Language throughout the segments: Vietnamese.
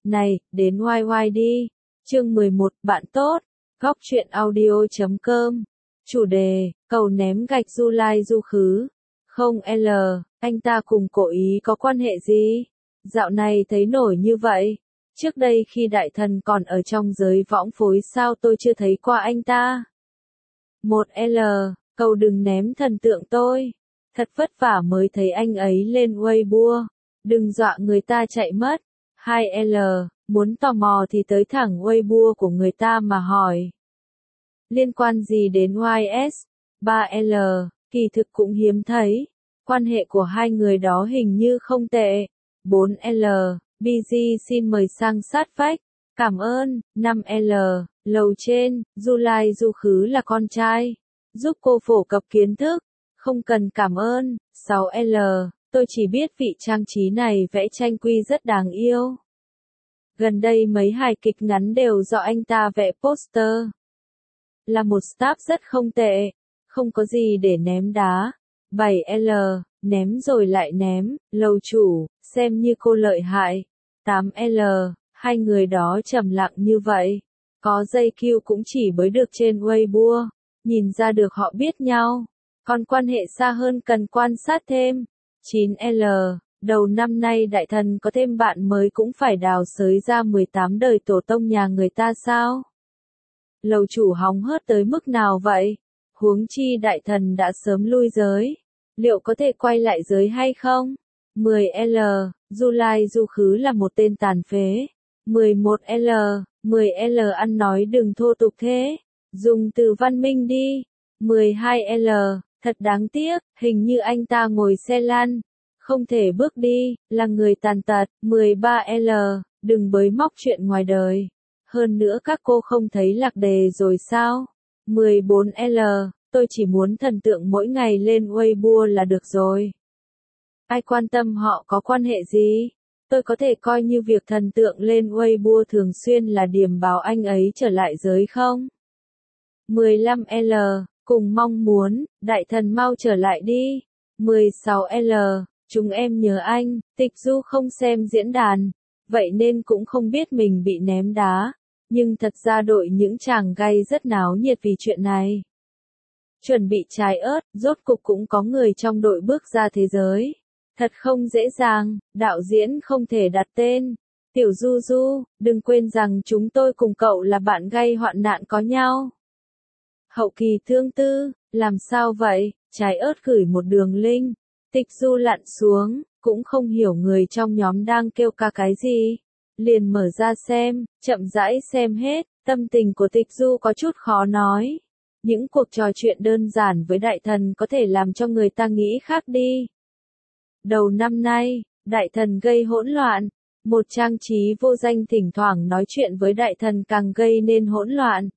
Này, đến YY đi. Chương 11, bạn tốt. Góc truyện audio.com. Chủ đề, cầu ném gạch du lai du khứ. Không L, anh ta cùng cổ ý có quan hệ gì? Dạo này thấy nổi như vậy. Trước đây khi đại thần còn ở trong giới võng phối sao tôi chưa thấy qua anh ta? 1L, cầu đừng ném thần tượng tôi. Thật vất vả mới thấy anh ấy lên Weibo. Đừng dọa người ta chạy mất. 2L, muốn tò mò thì tới thẳng Weibo của người ta mà hỏi. Liên quan gì đến YS? 3L, kỳ thực cũng hiếm thấy. Quan hệ của hai người đó hình như không tệ. 4L, BG xin mời sang sát vách. Cảm ơn. 5L, lầu trên, du lai du khứ là con trai. Giúp cô phổ cập kiến thức. Không cần cảm ơn. 6L, tôi chỉ biết vị trang trí này vẽ tranh quy rất đáng yêu. Gần đây mấy hài kịch ngắn đều do anh ta vẽ poster. Là một staff rất không tệ. Không có gì để ném đá. 7L, ném rồi lại ném, lầu chủ, xem như cô lợi hại. 8L, hai người đó trầm lặng như vậy. Có dây Q cũng chỉ mới được trên Weibo. Nhìn ra được họ biết nhau. Còn quan hệ xa hơn cần quan sát thêm. 9L, đầu năm nay đại thần có thêm bạn mới cũng phải đào xới ra 18 đời tổ tông nhà người ta sao? Lầu chủ hóng hớt tới mức nào vậy? Huống chi đại thần đã sớm lui giới. Liệu có thể quay lại giới hay không? 10L, du lai du khứ là một tên tàn phế. 11L ăn nói đừng thô tục thế. Dùng từ văn minh đi. 12L, thật đáng tiếc, hình như anh ta ngồi xe lăn. Không thể bước đi, là người tàn tật. 13L, đừng bới móc chuyện ngoài đời. Hơn nữa các cô không thấy lạc đề rồi sao? 14L, tôi chỉ muốn thần tượng mỗi ngày lên Weibo là được rồi. Ai quan tâm họ có quan hệ gì? Tôi có thể coi như việc thần tượng lên Weibo thường xuyên là điểm báo anh ấy trở lại giới không? 15L, cùng mong muốn, đại thần mau trở lại đi. 16L, chúng em nhớ anh, Tịch Du không xem diễn đàn, vậy nên cũng không biết mình bị ném đá. Nhưng thật ra đội những chàng gay rất náo nhiệt vì chuyện này. Chuẩn bị trái ớt, rốt cục cũng có người trong đội bước ra thế giới. Thật không dễ dàng, đạo diễn không thể đặt tên. Tiểu Du Du, đừng quên rằng chúng tôi cùng cậu là bạn gay hoạn nạn có nhau. Hậu kỳ thương tư, làm sao vậy? Trái ớt gửi một đường link. Tịch Du lặn xuống, cũng không hiểu người trong nhóm đang kêu ca cái gì. Liền mở ra xem, chậm rãi xem hết, tâm tình của Tịch Du có chút khó nói. Những cuộc trò chuyện đơn giản với đại thần có thể làm cho người ta nghĩ khác đi. Đầu năm nay, đại thần gây hỗn loạn. Một trang trí vô danh thỉnh thoảng nói chuyện với đại thần càng gây nên hỗn loạn.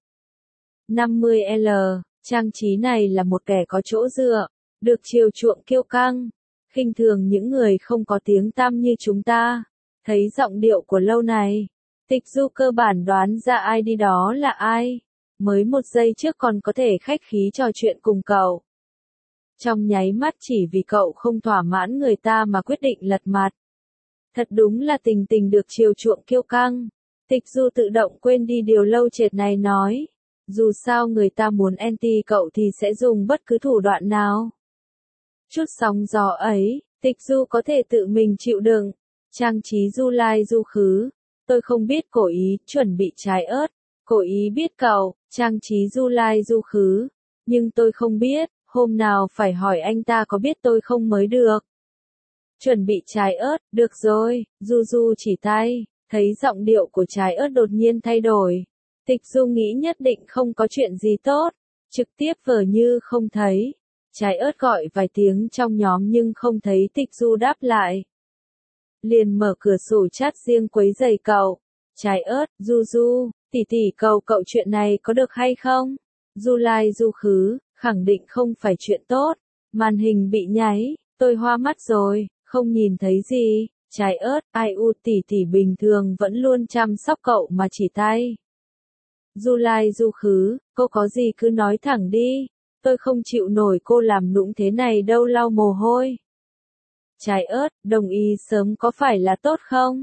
50L, trang trí này là một kẻ có chỗ dựa, được chiều chuộng kiêu căng, khinh thường những người không có tiếng tăm như chúng ta. Thấy giọng điệu của lâu này, Tịch Du cơ bản đoán ra ai đi đó là ai. Mới một giây trước còn có thể khách khí trò chuyện cùng cậu. Trong nháy mắt chỉ vì cậu không thỏa mãn người ta mà quyết định lật mặt. Thật đúng là tình tình được chiều chuộng kiêu căng. Tịch Du tự động quên đi điều lâu trệt này nói. Dù sao người ta muốn anti cậu thì sẽ dùng bất cứ thủ đoạn nào. Chút sóng gió ấy, Tịch Du có thể tự mình chịu đựng. Trang trí du lai du khứ. Tôi không biết cổ ý chuẩn bị trái ớt. Cổ ý biết cậu, trang trí du lai du khứ. Nhưng tôi không biết, hôm nào phải hỏi anh ta có biết tôi không mới được. Chuẩn bị trái ớt, được rồi, Du Du chỉ tay, thấy giọng điệu của trái ớt đột nhiên thay đổi. Tịch Du nghĩ nhất định không có chuyện gì tốt, trực tiếp vờ như không thấy. Trái ớt gọi vài tiếng trong nhóm nhưng không thấy Tịch Du đáp lại. Liền mở cửa sổ chat riêng quấy rầy cậu. Trái ớt, Du Du, tỷ tỷ cầu cậu chuyện này có được hay không? Du lai du khứ, khẳng định không phải chuyện tốt. Màn hình bị nháy, tôi hoa mắt rồi, không nhìn thấy gì. Trái ớt, ai u tỷ tỷ bình thường vẫn luôn chăm sóc cậu mà chỉ tay. Du lai du khứ, cô có gì cứ nói thẳng đi. Tôi không chịu nổi cô làm nũng thế này đâu lau mồ hôi. Trái ớt, đồng ý sớm có phải là tốt không?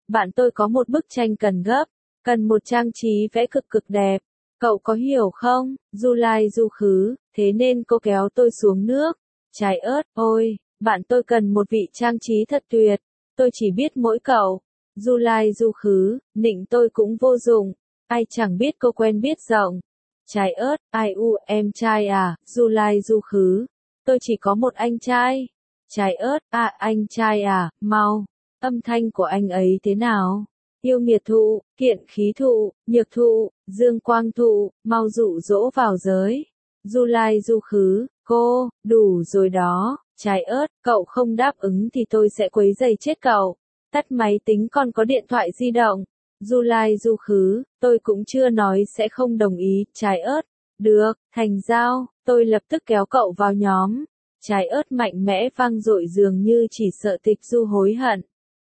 bạn tôi có một bức tranh cần gấp, cần một trang trí vẽ cực cực đẹp. Cậu có hiểu không? Du lai du khứ, thế nên cô kéo tôi xuống nước. Trái ớt, ôi, bạn tôi cần một vị trang trí thật tuyệt. Tôi chỉ biết mỗi cậu. Du lai du khứ, nịnh tôi cũng vô dụng. Ai chẳng biết cô quen biết rộng. Trái ớt, ai u, em trai à, du lai du khứ. Tôi chỉ có một anh trai. Trái ớt, à, anh trai à, mau. Âm thanh của anh ấy thế nào? Yêu nghiệt thụ, kiện khí thụ, nhược thụ, dương quang thụ, mau dụ dỗ vào giới. Du lai du khứ, cô, đủ rồi đó. Trái ớt, cậu không đáp ứng thì tôi sẽ quấy rầy chết cậu. Tắt máy tính, còn có điện thoại di động. Du lai du khứ, tôi cũng chưa nói sẽ không đồng ý. Trái ớt, được, thành giao, tôi lập tức kéo cậu vào nhóm. Trái ớt mạnh mẽ vang dội dường như chỉ sợ Tịch Du hối hận.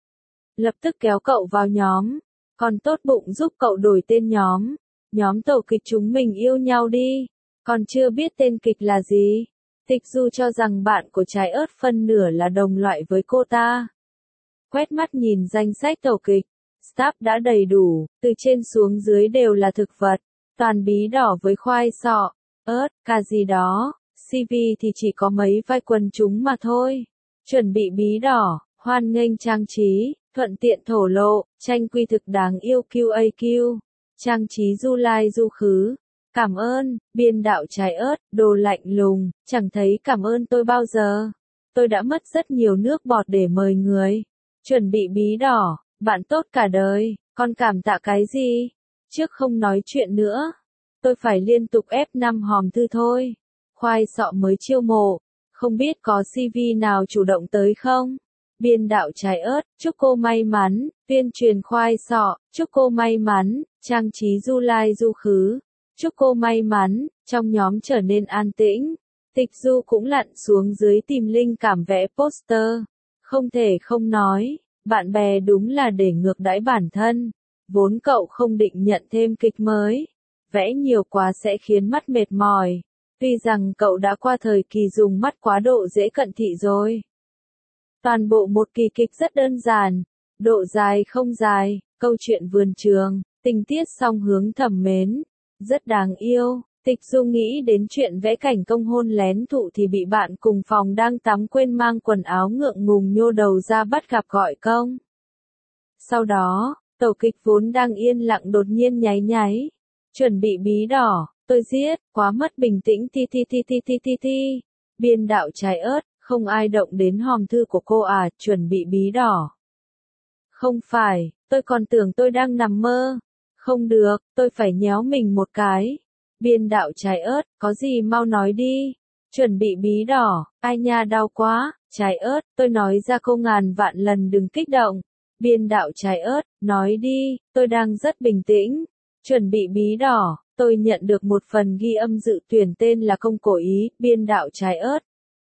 Lập tức kéo cậu vào nhóm, còn tốt bụng giúp cậu đổi tên nhóm. Nhóm tổ kịch chúng mình yêu nhau đi. Còn chưa biết tên kịch là gì. Tịch Du cho rằng bạn của trái ớt phân nửa là đồng loại với cô ta. Quét mắt nhìn danh sách tổ kịch, staff đã đầy đủ, từ trên xuống dưới đều là thực vật, toàn bí đỏ với khoai sọ, ớt, cà gì đó, CV thì chỉ có mấy vai quần chúng mà thôi. Chuẩn bị bí đỏ, hoan nghênh trang trí, thuận tiện thổ lộ, tranh quy thực đáng yêu QAQ, trang trí du lai du khứ. Cảm ơn, biên đạo trái ớt, đồ lạnh lùng, chẳng thấy cảm ơn tôi bao giờ. Tôi đã mất rất nhiều nước bọt để mời người. Chuẩn bị bí đỏ, bạn tốt cả đời, còn cảm tạ cái gì? Trước không nói chuyện nữa. Tôi phải liên tục ép 5 hòm thư thôi. Khoai sọ mới chiêu mộ, không biết có CV nào chủ động tới không? Biên đạo trái ớt, chúc cô may mắn, tuyên truyền khoai sọ, chúc cô may mắn, trang trí du lai du khứ, chúc cô may mắn, trong nhóm trở nên an tĩnh. Tịch Du cũng lặn xuống dưới tìm linh cảm vẽ poster. Không thể không nói, bạn bè đúng là để ngược đãi bản thân. Vốn cậu không định nhận thêm kịch mới. Vẽ nhiều quá sẽ khiến mắt mệt mỏi. Tuy rằng cậu đã qua thời kỳ dùng mắt quá độ dễ cận thị rồi. Toàn bộ một kỳ kịch rất đơn giản, độ dài không dài, câu chuyện vườn trường, tình tiết song hướng thẩm mến, rất đáng yêu. Tịch Du nghĩ đến chuyện vẽ cảnh công hôn lén thụ thì bị bạn cùng phòng đang tắm quên mang quần áo ngượng ngùng nhô đầu ra bắt gặp gọi công. Sau đó, tổ kịch vốn đang yên lặng đột nhiên nháy nháy. Chuẩn bị bí đỏ, tôi giết, quá mất bình tĩnh ti. Biên đạo trái ớt, không ai động đến hòm thư của cô à, chuẩn bị bí đỏ. Không phải, tôi còn tưởng tôi đang nằm mơ. Không được, tôi phải nhéo mình một cái. Biên đạo trái ớt, có gì mau nói đi. Chuẩn bị bí đỏ, ai nha đau quá. Trái ớt, tôi nói ra cô ngàn vạn lần đừng kích động. Biên đạo trái ớt, nói đi, tôi đang rất bình tĩnh. Chuẩn bị bí đỏ, tôi nhận được một phần ghi âm dự tuyển tên là không cố ý. Biên đạo trái ớt.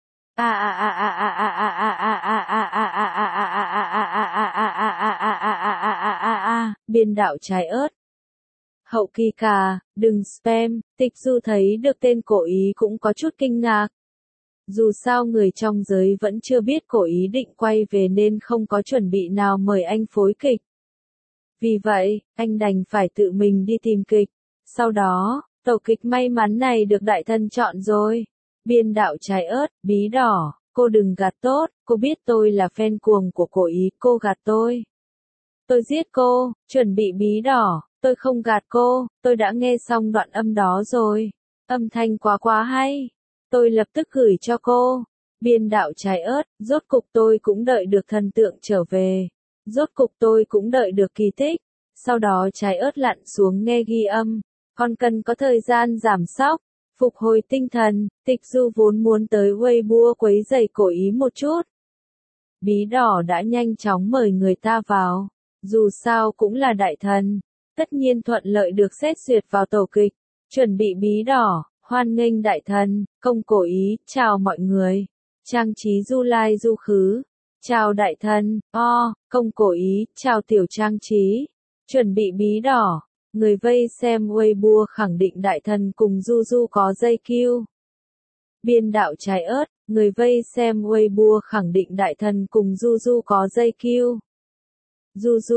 Biên đạo trái ớt. Hậu kỳ cà, đừng spam. Tịch Du thấy được tên cổ ý cũng có chút kinh ngạc. Dù sao người trong giới vẫn chưa biết cổ ý định quay về nên không có chuẩn bị nào mời anh phối kịch. Vì vậy, anh đành phải tự mình đi tìm kịch. Sau đó, tổ kịch may mắn này được đại thân chọn rồi. Biên đạo trái ớt, bí đỏ, cô đừng gạt tốt, cô biết tôi là fan cuồng của cổ ý, cô gạt tôi. Tôi giết cô, chuẩn bị bí đỏ, tôi không gạt cô, tôi đã nghe xong đoạn âm đó rồi. Âm thanh quá hay. Tôi lập tức gửi cho cô. Biên đạo trái ớt, rốt cục tôi cũng đợi được thần tượng trở về. Rốt cục tôi cũng đợi được kỳ tích. Sau đó trái ớt lặn xuống nghe ghi âm. Còn cần có thời gian giảm sóc, phục hồi tinh thần. Tịch Du vốn muốn tới Weibo quấy rầy cổ ý một chút. Bí đỏ đã nhanh chóng mời người ta vào. Dù sao cũng là đại thần. Tất nhiên thuận lợi được xét duyệt vào tổ kịch. Chuẩn bị bí đỏ, hoan nghênh đại thần, công cổ ý, chào mọi người. Trang trí du lai du khứ. Chào đại thần, công cổ ý, chào tiểu trang trí. Chuẩn bị bí đỏ. Người vây xem Weibo khẳng định đại thần cùng Du có dây kiu. Biên đạo trái ớt, người vây xem Weibo khẳng định đại thần cùng Du có dây kiu. Du,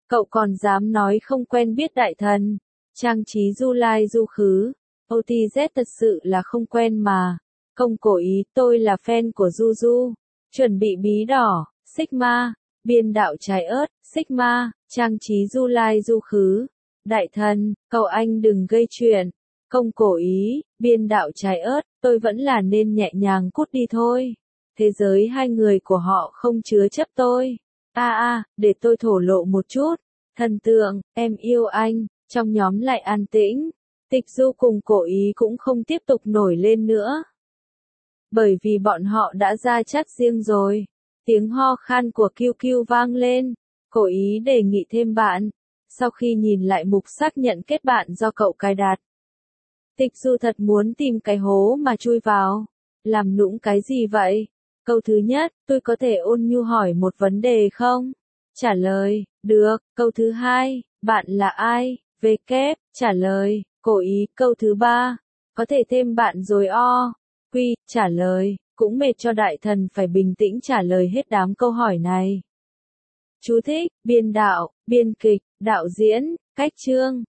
Cậu còn dám nói không quen biết đại thần. Trang trí du lai du khứ. OTZ thật sự là không quen mà. Không cố ý, tôi là fan của Juju. Chuẩn bị bí đỏ, Sigma. Biên đạo trái ớt, Sigma. Trang trí du lai du khứ. Đại thần, cậu anh đừng gây chuyện. Không cố ý, biên đạo trái ớt, tôi vẫn là nên nhẹ nhàng cút đi thôi. Thế giới hai người của họ không chứa chấp tôi. Để tôi thổ lộ một chút. Thần tượng, em yêu anh, trong nhóm lại an tĩnh. Tịch Du cùng Cổ Ý cũng không tiếp tục nổi lên nữa. Bởi vì bọn họ đã ra chat riêng rồi. Tiếng ho khan của QQ vang lên. Cổ Ý đề nghị thêm bạn. Sau khi nhìn lại mục xác nhận kết bạn do cậu cài đặt. Tịch Du thật muốn tìm cái hố mà chui vào. Làm nũng cái gì vậy? Câu thứ nhất, tôi có thể ôn nhu hỏi một vấn đề không? Trả lời, được. Câu thứ hai, bạn là ai? Kép, trả lời, Cổ Ý. Câu thứ ba, có thể thêm bạn rồi Quy, trả lời, cũng mệt cho đại thần phải bình tĩnh trả lời hết đám câu hỏi này. Chú thích, biên đạo, biên kịch, đạo diễn, cách chương.